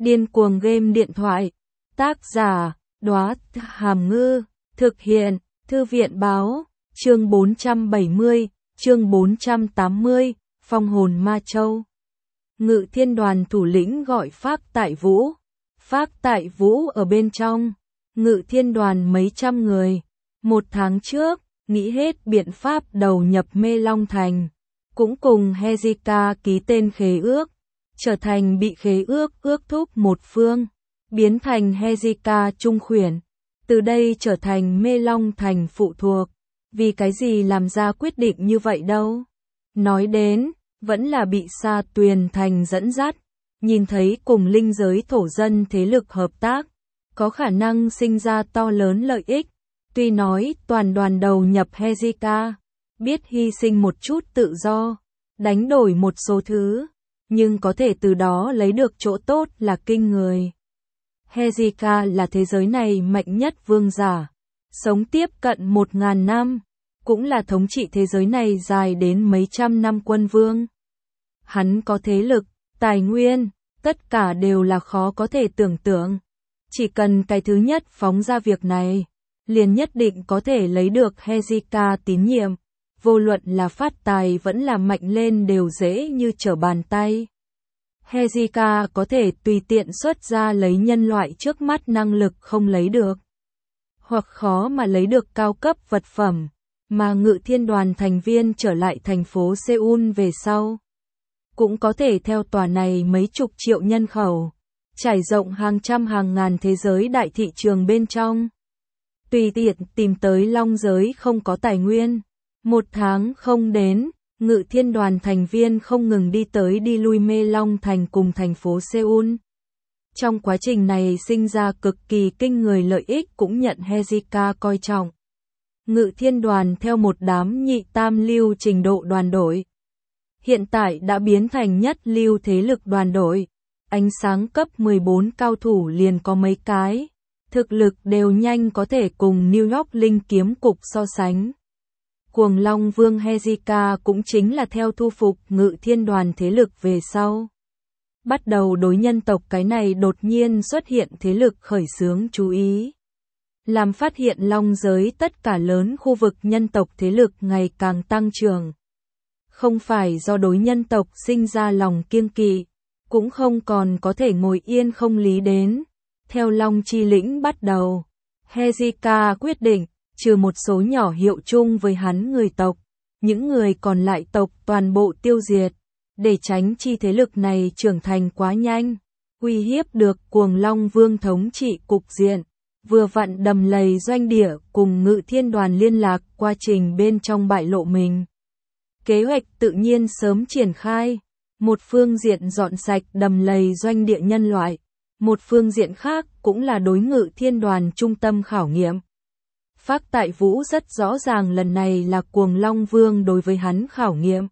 Điên cuồng game điện thoại. Tác giả, Đóa Hàm Ngư. Thực hiện, Thư viện báo. Chương 470, chương 480, Phong hồn Ma Châu. Ngự Thiên Đoàn thủ lĩnh gọi Phác Tại Vũ. Phác Tại Vũ ở bên trong. Ngự Thiên Đoàn mấy trăm người. 1 tháng trước, nghĩ hết biện pháp đầu nhập Mê Long Thành. Cũng cùng Heizika ký tên khế ước. Trở thành bị khế ước thúc một phương. Biến thành Heizika trung khuyển. Từ đây trở thành Mê Long Thành phụ thuộc. Vì cái gì làm ra quyết định như vậy đâu? Nói đến, vẫn là bị Sa Tuyền Thành dẫn dắt. Nhìn thấy cùng linh giới thổ dân thế lực hợp tác. Có khả năng sinh ra to lớn lợi ích. Tuy nói toàn đoàn đầu nhập Heizika. Biết hy sinh một chút tự do. Đánh đổi một số thứ. Nhưng có thể từ đó lấy được chỗ tốt là kinh người. Heizika là thế giới này mạnh nhất vương giả. Sống tiếp cận 1000 năm. Cũng là thống trị thế giới này dài đến mấy trăm năm quân vương. Hắn có thế lực, tài nguyên, tất cả đều là khó có thể tưởng tượng. Chỉ cần cái thứ nhất phóng ra việc này, liền nhất định có thể lấy được Heizika tín nhiệm. Vô luận là phát tài vẫn là mạnh lên đều dễ như trở bàn tay. Heizika có thể tùy tiện xuất ra lấy nhân loại trước mắt năng lực không lấy được. Hoặc khó mà lấy được cao cấp vật phẩm, mà Ngự Thiên Đoàn thành viên trở lại thành phố Seoul về sau. Cũng có thể theo tòa này mấy chục triệu nhân khẩu, trải rộng hàng trăm hàng ngàn thế giới đại thị trường bên trong. Tùy tiện tìm tới long giới không có tài nguyên. 1 tháng không đến, Ngự Thiên Đoàn thành viên không ngừng đi tới đi lui Mê Long Thành cùng thành phố Seoul. Trong quá trình này sinh ra cực kỳ kinh người lợi ích cũng nhận Heizika coi trọng. Ngự Thiên Đoàn theo một đám nhị tam lưu trình độ đoàn đội. Hiện tại đã biến thành nhất lưu thế lực đoàn đội. Ánh sáng cấp 14 cao thủ liền có mấy cái. Thực lực đều nhanh có thể cùng New York Linh Kiếm Cục so sánh. Cuồng Long Vương Heizika cũng chính là theo thu phục Ngự Thiên Đoàn thế lực về sau. Bắt đầu đối nhân tộc cái này đột nhiên xuất hiện thế lực khởi xướng chú ý. Làm phát hiện long giới tất cả lớn khu vực nhân tộc thế lực ngày càng tăng trưởng. Không phải do đối nhân tộc sinh ra lòng kiêng kỵ, cũng không còn có thể ngồi yên không lý đến. Theo Long Chi Lĩnh bắt đầu, Heizika quyết định, trừ một số nhỏ hiệu chung với hắn người tộc, những người còn lại tộc toàn bộ tiêu diệt, để tránh chi thế lực này trưởng thành quá nhanh, uy hiếp được Cuồng Long Vương thống trị cục diện. Vừa vặn Đầm Lầy doanh địa cùng Ngự Thiên Đoàn liên lạc quá trình bên trong bại lộ mình. Kế hoạch tự nhiên sớm triển khai, một phương diện dọn sạch Đầm Lầy doanh địa nhân loại, một phương diện khác cũng là đối Ngự Thiên Đoàn trung tâm khảo nghiệm. Phác Tại Vũ rất rõ ràng lần này là Cuồng Long Vương đối với hắn khảo nghiệm.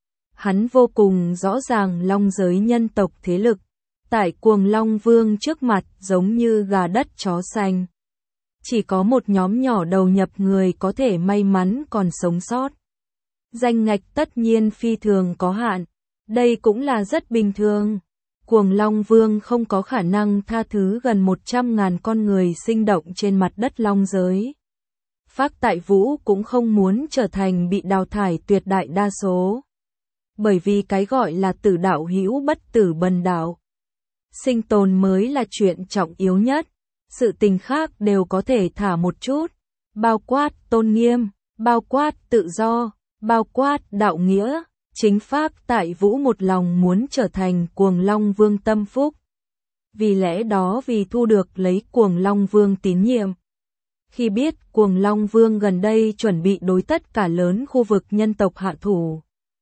Hắn vô cùng rõ ràng long giới nhân tộc thế lực, tại Cuồng Long Vương trước mặt giống như gà đất chó xanh. Chỉ có một nhóm nhỏ đầu nhập người có thể may mắn còn sống sót. Danh ngạch tất nhiên phi thường có hạn, đây cũng là rất bình thường. Cuồng Long Vương không có khả năng tha thứ gần 100.000 con người sinh động trên mặt đất long giới. Phác Tại Vũ cũng không muốn trở thành bị đào thải tuyệt đại đa số. Bởi vì cái gọi là tử đạo hữu bất tử bần đạo. Sinh tồn mới là chuyện trọng yếu nhất. Sự tình khác đều có thể thả một chút. Bao quát tôn nghiêm, bao quát tự do, bao quát đạo nghĩa. Chính Phác Tại Vũ một lòng muốn trở thành Cuồng Long Vương tâm phúc. Vì lẽ đó vì thu được lấy Cuồng Long Vương tín nhiệm. Khi biết Cuồng Long Vương gần đây chuẩn bị đối tất cả lớn khu vực nhân tộc hạ thủ.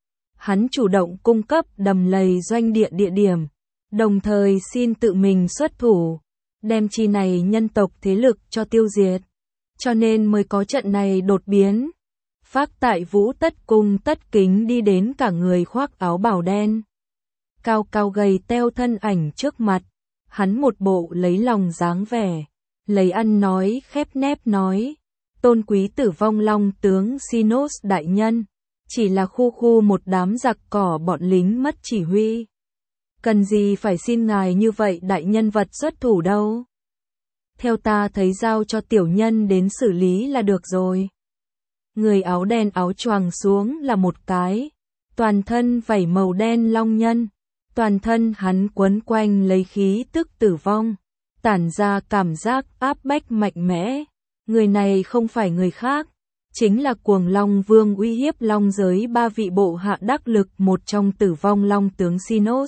Hắn chủ động cung cấp Đầm Lầy doanh địa địa điểm, đồng thời xin tự mình xuất thủ, đem chi này nhân tộc thế lực cho tiêu diệt. Cho nên mới có trận này đột biến. Phác Tại Vũ tất cung tất kính đi đến cả người khoác áo bào đen. Cao cao gầy teo thân ảnh trước mặt, hắn một bộ lấy lòng dáng vẻ. Lấy ăn nói khép nép nói, tôn quý Tử Vong Long tướng Sinos đại nhân, chỉ là khu một đám giặc cỏ bọn lính mất chỉ huy. Cần gì phải xin ngài như vậy đại nhân vật xuất thủ đâu. Theo ta thấy giao cho tiểu nhân đến xử lý là được rồi. Người áo đen áo choàng xuống là một cái. Toàn thân vảy màu đen long nhân. Toàn thân hắn quấn quanh lấy khí tức tử vong. Tản ra cảm giác áp bách mạnh mẽ. Người này không phải người khác. Chính là Cuồng Long Vương uy hiếp long giới ba vị bộ hạ đắc lực một trong tử vong long tướng Sinos.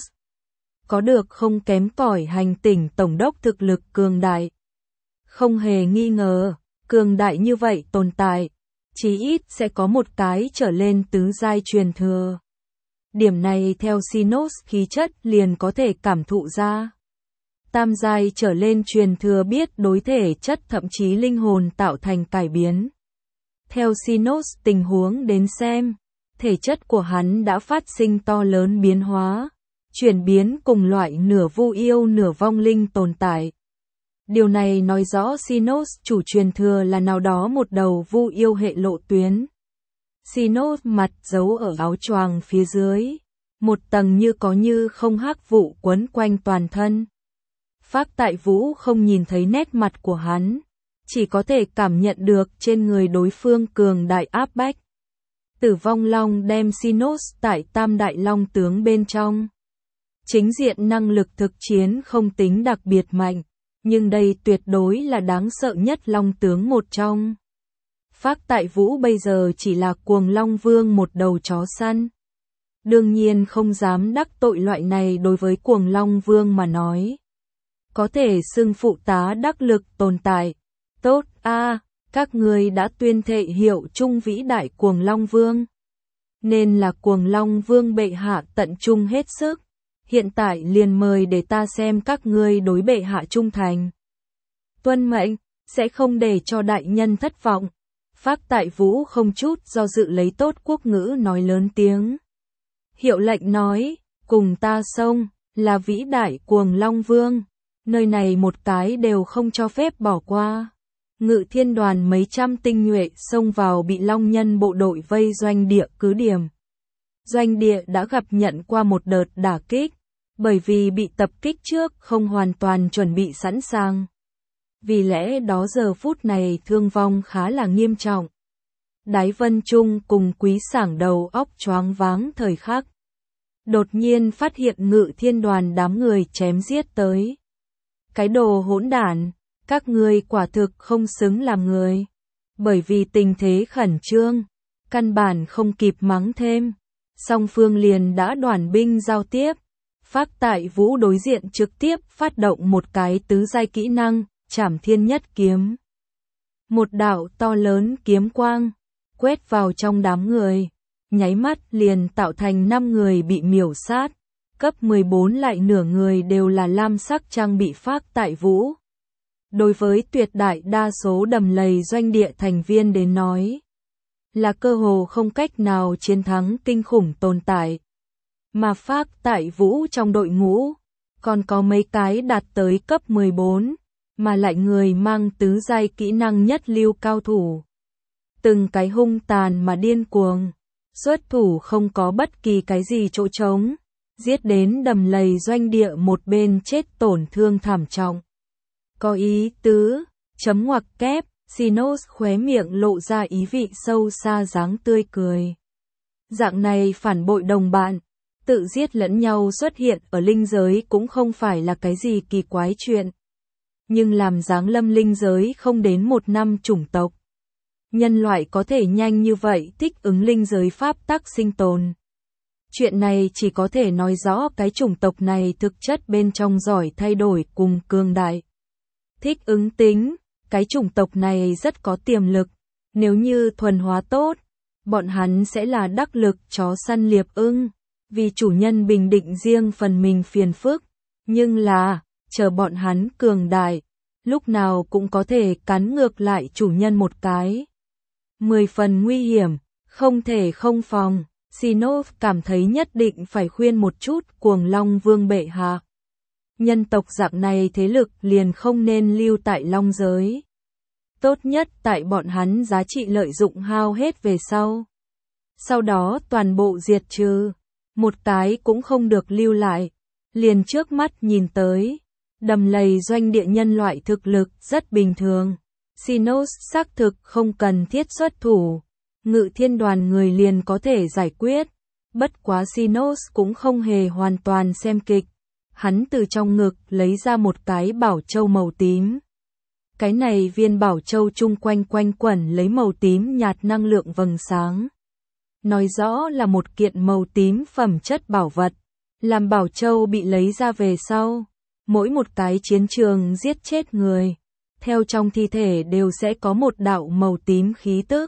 Có được không kém cỏi hành tỉnh tổng đốc thực lực cường đại. Không hề nghi ngờ, cường đại như vậy tồn tại, chí ít sẽ có một cái trở lên tứ giai truyền thừa. Điểm này theo Sinos khí chất liền có thể cảm thụ ra. Tam giai trở lên truyền thừa biết đối thể chất thậm chí linh hồn tạo thành cải biến. Theo Sinos tình huống đến xem, thể chất của hắn đã phát sinh to lớn biến hóa, chuyển biến cùng loại nửa vu yêu nửa vong linh tồn tại. Điều này nói rõ Sinos chủ truyền thừa là nào đó một đầu vu yêu hệ lộ tuyến. Sinos mặt giấu ở áo choàng phía dưới, một tầng như có như không hắc vụ quấn quanh toàn thân. Phác Tại Vũ không nhìn thấy nét mặt của hắn, chỉ có thể cảm nhận được trên người đối phương cường đại áp bách. Tử vong long đem Sinos tại tam đại long tướng bên trong. Chính diện năng lực thực chiến không tính đặc biệt mạnh, nhưng đây tuyệt đối là đáng sợ nhất long tướng một trong. Phác Tại Vũ bây giờ chỉ là Cuồng Long Vương một đầu chó săn. Đương nhiên không dám đắc tội loại này đối với Cuồng Long Vương mà nói. Có thể xưng phụ tá đắc lực tồn tại. Tốt a, các ngươi đã tuyên thệ hiệu chung vĩ đại Cuồng Long Vương. Nên là Cuồng Long Vương bệ hạ tận trung hết sức. Hiện tại liền mời để ta xem các ngươi đối bệ hạ trung thành. Tuân mệnh, sẽ không để cho đại nhân thất vọng. Phác Tại Vũ không chút do dự lấy tốt quốc ngữ nói lớn tiếng. Hiệu lệnh nói, cùng ta xông, là vĩ đại Cuồng Long Vương. Nơi này một cái đều không cho phép bỏ qua. Ngự Thiên đoàn mấy trăm tinh nhuệ xông vào bị long nhân bộ đội vây doanh địa cứ điểm. Doanh địa đã gặp nhận qua một đợt đả kích, bởi vì bị tập kích trước không hoàn toàn chuẩn bị sẵn sàng. Vì lẽ đó giờ phút này thương vong khá là nghiêm trọng. Đái Vân Trung cùng Quý Sảng đầu óc choáng váng thời khắc. Đột nhiên phát hiện Ngự Thiên đoàn đám người chém giết tới. Cái đồ hỗn đản, các ngươi quả thực không xứng làm người. Bởi vì tình thế khẩn trương, căn bản không kịp mắng thêm. Song phương liền đã đoàn binh giao tiếp. Phác Tại Vũ đối diện trực tiếp phát động một cái tứ giai kỹ năng, Trảm Thiên Nhất Kiếm. Một đạo to lớn kiếm quang, quét vào trong đám người, nháy mắt liền tạo thành 5 người bị miểu sát. Cấp 14 lại nửa người đều là lam sắc trang bị Phác Tại Vũ. Đối với tuyệt đại đa số đầm lầy doanh địa thành viên đến nói, là cơ hồ không cách nào chiến thắng kinh khủng tồn tại. Mà Phác Tại Vũ trong đội ngũ, còn có mấy cái đạt tới cấp 14, mà lại người mang tứ giai kỹ năng nhất lưu cao thủ. Từng cái hung tàn mà điên cuồng, xuất thủ không có bất kỳ cái gì chỗ trống, giết đến đầm lầy doanh địa một bên chết tổn thương thảm trọng. Có ý tứ, chấm ngoặc kép, Sinos khóe miệng lộ ra ý vị sâu xa dáng tươi cười. Dạng này phản bội đồng bạn, tự giết lẫn nhau xuất hiện ở linh giới cũng không phải là cái gì kỳ quái chuyện. Nhưng làm giáng lâm linh giới không đến 1 năm chủng tộc. Nhân loại có thể nhanh như vậy thích ứng linh giới pháp tắc sinh tồn. Chuyện này chỉ có thể nói rõ cái chủng tộc này thực chất bên trong giỏi thay đổi cùng cường đại. Thích ứng tính, cái chủng tộc này rất có tiềm lực. Nếu như thuần hóa tốt, bọn hắn sẽ là đắc lực chó săn liệp ưng. Vì chủ nhân bình định riêng phần mình phiền phức. Nhưng là, chờ bọn hắn cường đại, lúc nào cũng có thể cắn ngược lại chủ nhân một cái. 10 phần nguy hiểm, không thể không phòng. Sinos cảm thấy nhất định phải khuyên một chút Cuồng Long Vương bệ hạ. Nhân tộc dạng này thế lực liền không nên lưu tại long giới. Tốt nhất tại bọn hắn giá trị lợi dụng hao hết về sau. Sau đó toàn bộ diệt trừ. Một cái cũng không được lưu lại. liền trước mắt nhìn tới, đầm lầy doanh địa nhân loại thực lực rất bình thường. Xynos xác thực không cần thiết xuất thủ, Ngự Thiên đoàn người liền có thể giải quyết. Bất quá Xynos cũng không hề hoàn toàn xem kịch. Hắn từ trong ngực lấy ra một cái bảo châu màu tím. Cái này viên bảo châu chung quanh quanh quẩn lấy màu tím nhạt năng lượng vầng sáng. Nói rõ là một kiện màu tím phẩm chất bảo vật. Làm bảo châu bị lấy ra về sau, mỗi một cái chiến trường giết chết người, theo trong thi thể đều sẽ có một đạo màu tím khí tức.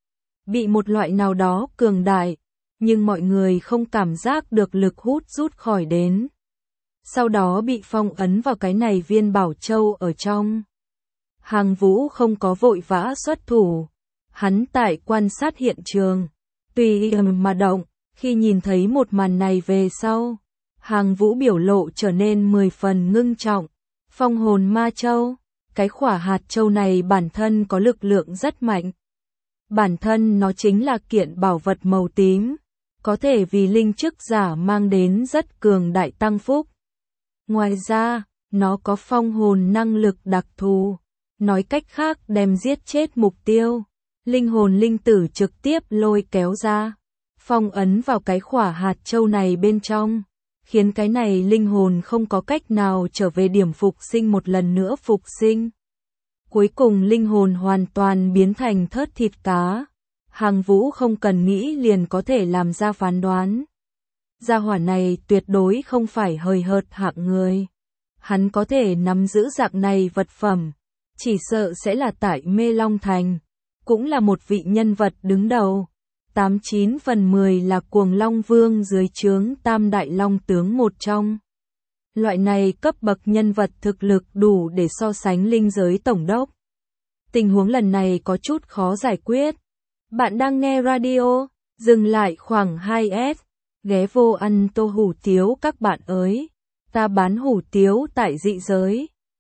Bị một loại nào đó cường đại, nhưng mọi người không cảm giác được lực hút rút khỏi đến. Sau đó bị phong ấn vào cái này viên bảo châu ở trong. Hàng Vũ không có vội vã xuất thủ. Hắn tại quan sát hiện trường. Tùy mà động, khi nhìn thấy một màn này về sau. Hàng Vũ biểu lộ trở nên 10 phần ngưng trọng. Phong hồn ma châu. Cái khỏa hạt châu này bản thân có lực lượng rất mạnh. Bản thân nó chính là kiện bảo vật màu tím. Có thể vì linh chức giả mang đến rất cường đại tăng phúc. Ngoài ra, nó có phong hồn năng lực đặc thù. Nói cách khác đem giết chết mục tiêu. Linh hồn linh tử trực tiếp lôi kéo ra. Phong ấn vào cái khỏa hạt châu này bên trong. Khiến cái này linh hồn không có cách nào trở về điểm phục sinh một lần nữa phục sinh. Cuối cùng linh hồn hoàn toàn biến thành thớt thịt cá. Hàng Vũ không cần nghĩ liền có thể làm ra phán đoán. Gia hỏa này tuyệt đối không phải hời hợt hạng người. Hắn có thể nắm giữ dạng này vật phẩm, chỉ sợ sẽ là tại Mê Long Thành, cũng là một vị nhân vật đứng đầu. 89 phần 10 là Cuồng Long Vương dưới trướng Tam Đại Long tướng một trong. Loại này cấp bậc nhân vật thực lực đủ để so sánh linh giới tổng đốc. Tình huống lần này có chút khó giải quyết. Bạn đang nghe radio, dừng lại khoảng 2S, ghé vô ăn tô hủ tiếu các bạn ơi. Ta bán hủ tiếu tại dị giới.